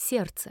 Сердце.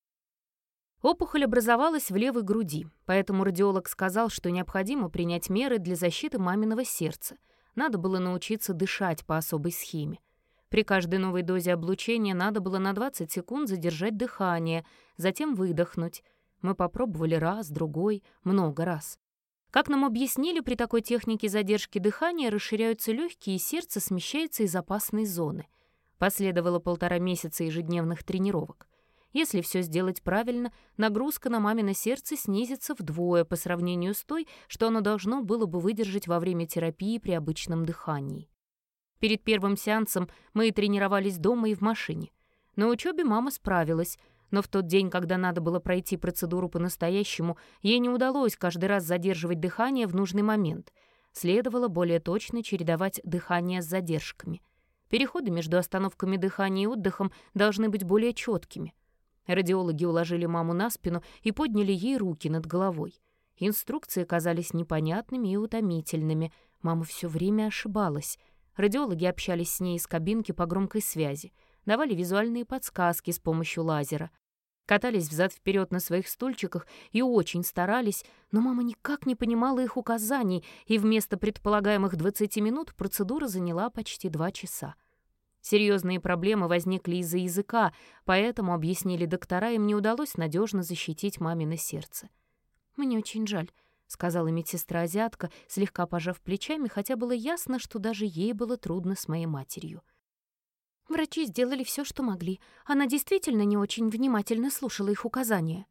Опухоль образовалась в левой груди, поэтому радиолог сказал, что необходимо принять меры для защиты маминого сердца. Надо было научиться дышать по особой схеме. При каждой новой дозе облучения надо было на 20 секунд задержать дыхание, затем выдохнуть. Мы попробовали раз, другой, много раз. Как нам объяснили, при такой технике задержки дыхания расширяются легкие, и сердце смещается из опасной зоны. Последовало 1,5 месяца ежедневных тренировок. Если все сделать правильно, нагрузка на мамино сердце снизится вдвое по сравнению с той, что оно должно было бы выдержать во время терапии при обычном дыхании. Перед первым сеансом мы и тренировались дома и в машине. На учебе мама справилась, но в тот день, когда надо было пройти процедуру по-настоящему, ей не удалось каждый раз задерживать дыхание в нужный момент. Следовало более точно чередовать дыхание с задержками. Переходы между остановками дыхания и отдыхом должны быть более четкими. Радиологи уложили маму на спину и подняли ей руки над головой. Инструкции казались непонятными и утомительными. Мама все время ошибалась. Радиологи общались с ней из кабинки по громкой связи, давали визуальные подсказки с помощью лазера. Катались взад-вперед на своих стульчиках и очень старались, но мама никак не понимала их указаний, и вместо предполагаемых 20 минут процедура заняла почти 2 часа. Серьезные проблемы возникли из-за языка, поэтому, объяснили доктора, им не удалось надежно защитить мамино сердце. «Мне очень жаль», — сказала медсестра-азиатка, слегка пожав плечами, хотя было ясно, что даже ей было трудно с моей матерью. «Врачи сделали все, что могли. Она действительно не очень внимательно слушала их указания».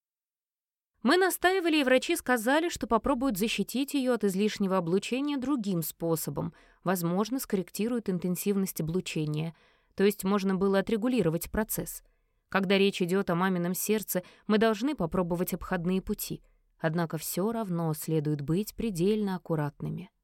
Мы настаивали, и врачи сказали, что попробуют защитить ее от излишнего облучения другим способом, возможно, скорректируют интенсивность облучения, то есть можно было отрегулировать процесс. Когда речь идет о мамином сердце, мы должны попробовать обходные пути, однако все равно следует быть предельно аккуратными.